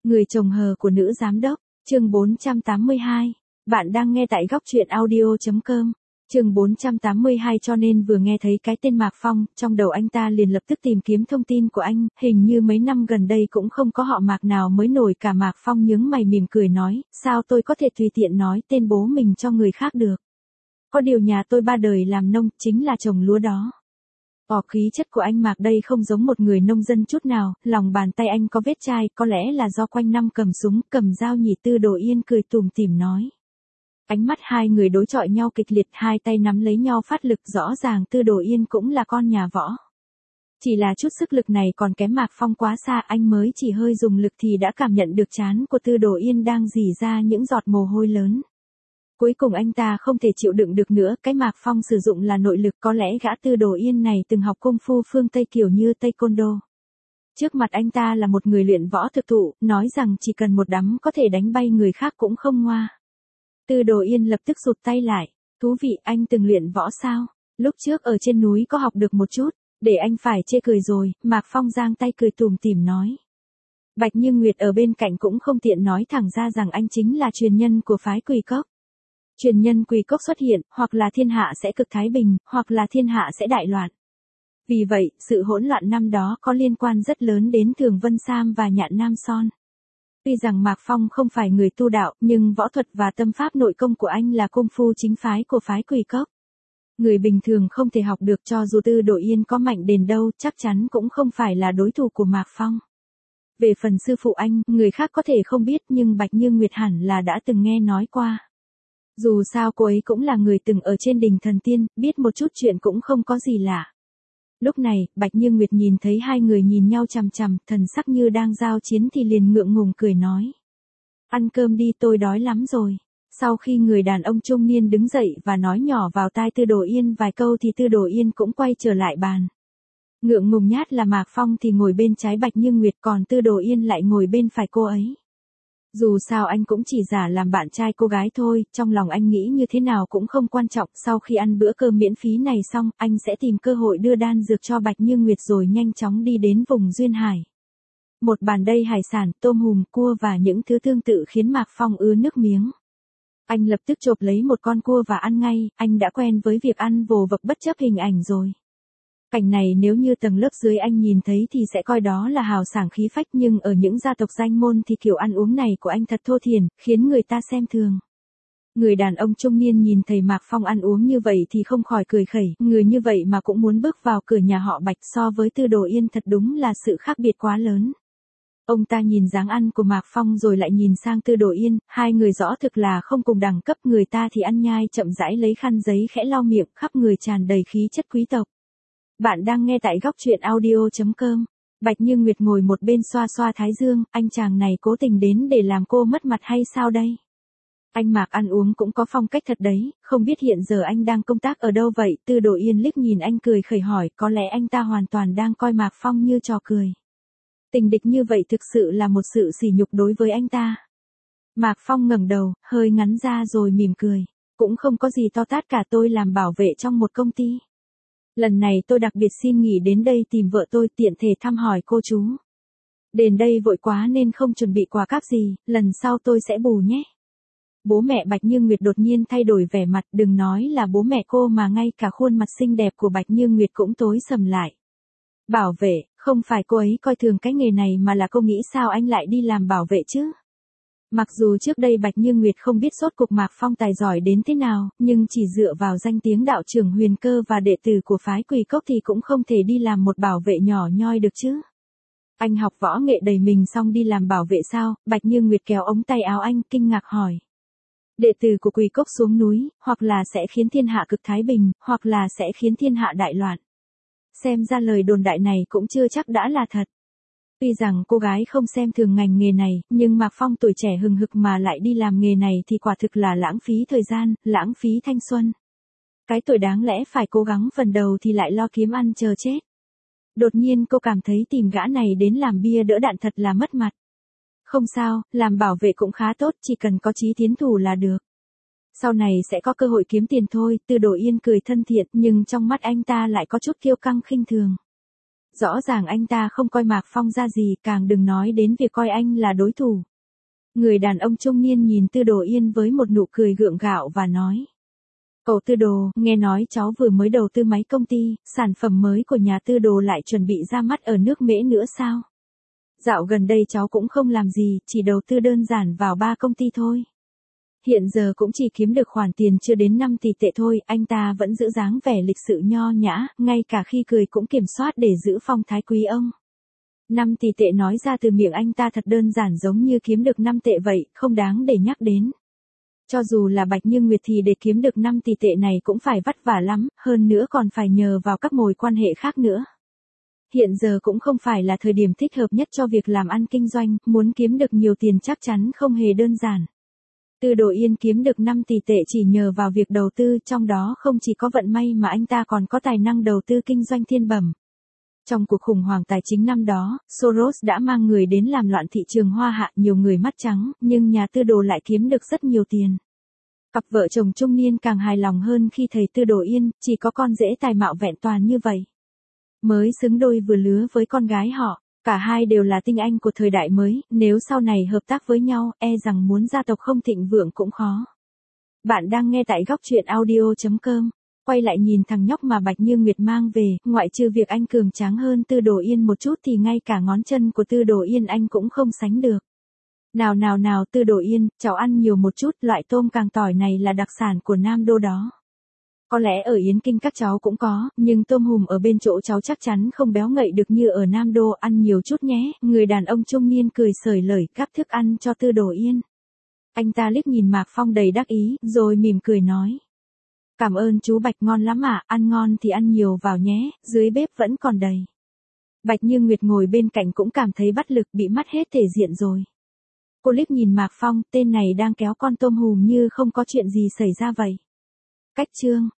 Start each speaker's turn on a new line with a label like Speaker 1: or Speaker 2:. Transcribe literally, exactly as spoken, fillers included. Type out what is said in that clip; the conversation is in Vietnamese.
Speaker 1: Người chồng hờ của nữ giám đốc, chương bốn trăm tám mươi hai. Bạn đang nghe tại góc truyện audio.com. Chương bốn trăm tám mươi hai. Cho nên vừa nghe thấy cái tên Mạc Phong, trong đầu anh ta liền lập tức tìm kiếm thông tin của anh, hình như mấy năm gần đây cũng không có họ Mạc nào mới nổi cả. Mạc Phong nhướng mày mỉm cười nói, sao tôi có thể tùy tiện nói tên bố mình cho người khác được. Có điều nhà tôi ba đời làm nông, chính là trồng lúa đó. Ồ, khí chất của anh Mạc đây không giống một người nông dân chút nào, lòng bàn tay anh có vết chai, có lẽ là do quanh năm cầm súng, cầm dao nhỉ. Tư Đồ Yên cười tủm tỉm nói. Ánh mắt hai người đối chọi nhau kịch liệt, hai tay nắm lấy nhau phát lực, rõ ràng Tư Đồ Yên cũng là con nhà võ. Chỉ là chút sức lực này còn kém Mạc Phong quá xa, anh mới chỉ hơi dùng lực thì đã cảm nhận được trán của Tư Đồ Yên đang rỉ ra những giọt mồ hôi lớn. Cuối cùng anh ta không thể chịu đựng được nữa, cái Mạc Phong sử dụng là nội lực, có lẽ gã Tư Đồ Yên này từng học công phu phương Tây kiểu như Taekwondo. Trước mặt anh ta là một người luyện võ thực thụ, nói rằng chỉ cần một đấm có thể đánh bay người khác cũng không ngoa. Tư Đồ Yên lập tức rụt tay lại, thú vị, anh từng luyện võ sao? Lúc trước ở trên núi có học được một chút, để anh phải chê cười rồi. Mạc Phong giang tay cười tủm tỉm nói. Bạch Như Nguyệt ở bên cạnh cũng không tiện nói thẳng ra rằng anh chính là truyền nhân của phái Quỳ Cốc. Truyền nhân Quỳ Cốc xuất hiện, hoặc là thiên hạ sẽ cực thái bình, hoặc là thiên hạ sẽ đại loạn. Vì vậy, sự hỗn loạn năm đó có liên quan rất lớn đến Thường Vân Sam và Nhạn Nam Son. Tuy rằng Mạc Phong không phải người tu đạo, nhưng võ thuật và tâm pháp nội công của anh là công phu chính phái của phái Quỳ Cốc. Người bình thường không thể học được, cho dù Tư Đồ Yên có mạnh đến đâu, chắc chắn cũng không phải là đối thủ của Mạc Phong. Về phần sư phụ anh, người khác có thể không biết nhưng Bạch Như Nguyệt hẳn là đã từng nghe nói qua. Dù sao cô ấy cũng là người từng ở trên đỉnh thần tiên, biết một chút chuyện cũng không có gì lạ. Lúc này, Bạch Như Nguyệt nhìn thấy hai người nhìn nhau chằm chằm, thần sắc như đang giao chiến thì liền ngượng ngùng cười nói. Ăn cơm đi, tôi đói lắm rồi. Sau khi người đàn ông trung niên đứng dậy và nói nhỏ vào tai Tư Đồ Yên vài câu thì Tư Đồ Yên cũng quay trở lại bàn. Ngượng ngùng nhát là Mạc Phong thì ngồi bên trái Bạch Như Nguyệt, còn Tư Đồ Yên lại ngồi bên phải cô ấy. Dù sao anh cũng chỉ giả làm bạn trai cô gái thôi, trong lòng anh nghĩ như thế nào cũng không quan trọng. Sau khi ăn bữa cơm miễn phí này xong, anh sẽ tìm cơ hội đưa đan dược cho Bạch Như Nguyệt rồi nhanh chóng đi đến vùng duyên hải. Một bàn đầy hải sản, tôm hùm, cua và những thứ tương tự khiến Mạc Phong ứa nước miếng. Anh lập tức chộp lấy một con cua và ăn ngay, anh đã quen với việc ăn vồ vập bất chấp hình ảnh rồi. Cảnh này nếu như tầng lớp dưới anh nhìn thấy thì sẽ coi đó là hào sảng khí phách, nhưng ở những gia tộc danh môn thì kiểu ăn uống này của anh thật thô thiển, khiến người ta xem thường. Người đàn ông trung niên nhìn thấy Mạc Phong ăn uống như vậy thì không khỏi cười khẩy, người như vậy mà cũng muốn bước vào cửa nhà họ Bạch, so với Tư Đồ Yên thật đúng là sự khác biệt quá lớn. Ông ta nhìn dáng ăn của Mạc Phong rồi lại nhìn sang Tư Đồ Yên, hai người rõ thực là không cùng đẳng cấp, người ta thì ăn nhai chậm rãi lấy khăn giấy khẽ lau miệng, khắp người tràn đầy khí chất quý tộc. Bạn đang nghe tại góc truyện audio.com. Bạch Như Nguyệt ngồi một bên xoa xoa thái dương, anh chàng này cố tình đến để làm cô mất mặt hay sao đây? Anh Mạc ăn uống cũng có phong cách thật đấy, không biết hiện giờ anh đang công tác ở đâu vậy? Tư Đồ Yên liếc nhìn anh cười khẩy hỏi, có lẽ anh ta hoàn toàn đang coi Mạc Phong như trò cười. Tình địch như vậy thực sự là một sự sỉ nhục đối với anh ta. Mạc Phong ngẩng đầu, hơi ngắn ra rồi mỉm cười. Cũng không có gì to tát cả, tôi làm bảo vệ trong một công ty. Lần này tôi đặc biệt xin nghỉ đến đây tìm vợ tôi, tiện thể thăm hỏi cô chú. Đến đây vội quá nên không chuẩn bị quà cáp gì, lần sau tôi sẽ bù nhé. Bố mẹ Bạch Như Nguyệt đột nhiên thay đổi vẻ mặt, đừng nói là bố mẹ cô mà ngay cả khuôn mặt xinh đẹp của Bạch Như Nguyệt cũng tối sầm lại. Bảo vệ, không phải cô ấy coi thường cái nghề này mà là cô nghĩ sao anh lại đi làm bảo vệ chứ? Mặc dù trước đây Bạch Như Nguyệt không biết sốt cuộc Mạc Phong tài giỏi đến thế nào, nhưng chỉ dựa vào danh tiếng đạo trưởng Huyền Cơ và đệ tử của phái Quỳ Cốc thì cũng không thể đi làm một bảo vệ nhỏ nhoi được chứ. Anh học võ nghệ đầy mình xong đi làm bảo vệ sao? Bạch Như Nguyệt kéo ống tay áo anh, kinh ngạc hỏi. Đệ tử của Quỳ Cốc xuống núi, hoặc là sẽ khiến thiên hạ cực thái bình, hoặc là sẽ khiến thiên hạ đại loạn. Xem ra lời đồn đại này cũng chưa chắc đã là thật. Tuy rằng cô gái không xem thường ngành nghề này, nhưng Mạc Phong tuổi trẻ hừng hực mà lại đi làm nghề này thì quả thực là lãng phí thời gian, lãng phí thanh xuân. Cái tuổi đáng lẽ phải cố gắng phần đầu thì lại lo kiếm ăn chờ chết. Đột nhiên cô cảm thấy tìm gã này đến làm bia đỡ đạn thật là mất mặt. Không sao, làm bảo vệ cũng khá tốt, chỉ cần có chí tiến thủ là được. Sau này sẽ có cơ hội kiếm tiền thôi. Tư Đồ Yên cười thân thiện, nhưng trong mắt anh ta lại có chút kiêu căng khinh thường. Rõ ràng anh ta không coi Mạc Phong ra gì, càng đừng nói đến việc coi anh là đối thủ. Người đàn ông trung niên nhìn Tư Đồ Yên với một nụ cười gượng gạo và nói. Cậu Tư Đồ, nghe nói cháu vừa mới đầu tư máy công ty, sản phẩm mới của nhà Tư Đồ lại chuẩn bị ra mắt ở nước Mễ nữa sao? Dạo gần đây cháu cũng không làm gì, chỉ đầu tư đơn giản vào ba công ty thôi. Hiện giờ cũng chỉ kiếm được khoản tiền chưa đến năm tỷ tệ thôi, anh ta vẫn giữ dáng vẻ lịch sự nho nhã, ngay cả khi cười cũng kiểm soát để giữ phong thái quý ông. năm tỷ tệ nói ra từ miệng anh ta thật đơn giản giống như kiếm được năm tệ vậy, không đáng để nhắc đến. Cho dù là Bạch Như Nguyệt thì để kiếm được năm tỷ tệ này cũng phải vất vả lắm, hơn nữa còn phải nhờ vào các mối quan hệ khác nữa. Hiện giờ cũng không phải là thời điểm thích hợp nhất cho việc làm ăn kinh doanh, muốn kiếm được nhiều tiền chắc chắn không hề đơn giản. Tư Đồ Yên kiếm được năm tỷ tệ chỉ nhờ vào việc đầu tư, trong đó không chỉ có vận may mà anh ta còn có tài năng đầu tư kinh doanh thiên bẩm. Trong cuộc khủng hoảng tài chính năm đó, Soros đã mang người đến làm loạn thị trường hoa hạ, nhiều người mắt trắng, nhưng nhà Tư Đồ lại kiếm được rất nhiều tiền. Cặp vợ chồng trung niên càng hài lòng hơn khi thấy Tư Đồ Yên chỉ có con rể tài mạo vẹn toàn như vậy. Mới xứng đôi vừa lứa với con gái họ, cả hai đều là tinh anh của thời đại mới, nếu sau này hợp tác với nhau, e rằng muốn gia tộc không thịnh vượng cũng khó. Bạn đang nghe tại góc truyện audio chấm com. Quay lại nhìn thằng nhóc mà Bạch Như Nguyệt mang về, ngoại trừ việc anh cường tráng hơn Tư Đồ Yên một chút thì ngay cả ngón chân của Tư Đồ Yên anh cũng không sánh được. Nào nào nào Tư Đồ Yên, cháu ăn nhiều một chút, loại tôm càng tỏi này là đặc sản của Nam Đô đó. Có lẽ ở Yến Kinh các cháu cũng có, nhưng tôm hùm ở bên chỗ cháu chắc chắn không béo ngậy được như ở Nam Đô, ăn nhiều chút nhé. Người đàn ông trung niên cười xởi lởi gắp thức ăn cho Tư Đồ Yên. Anh ta liếc nhìn Mạc Phong đầy đắc ý, rồi mỉm cười nói. Cảm ơn chú Bạch, ngon lắm ạ, à, ăn ngon thì ăn nhiều vào nhé, dưới bếp vẫn còn đầy. Bạch Như Nguyệt ngồi bên cạnh cũng cảm thấy bất lực, bị mất hết thể diện rồi. Cô liếc nhìn Mạc Phong, tên này đang kéo con tôm hùm như không có chuyện gì xảy ra vậy. Cách chương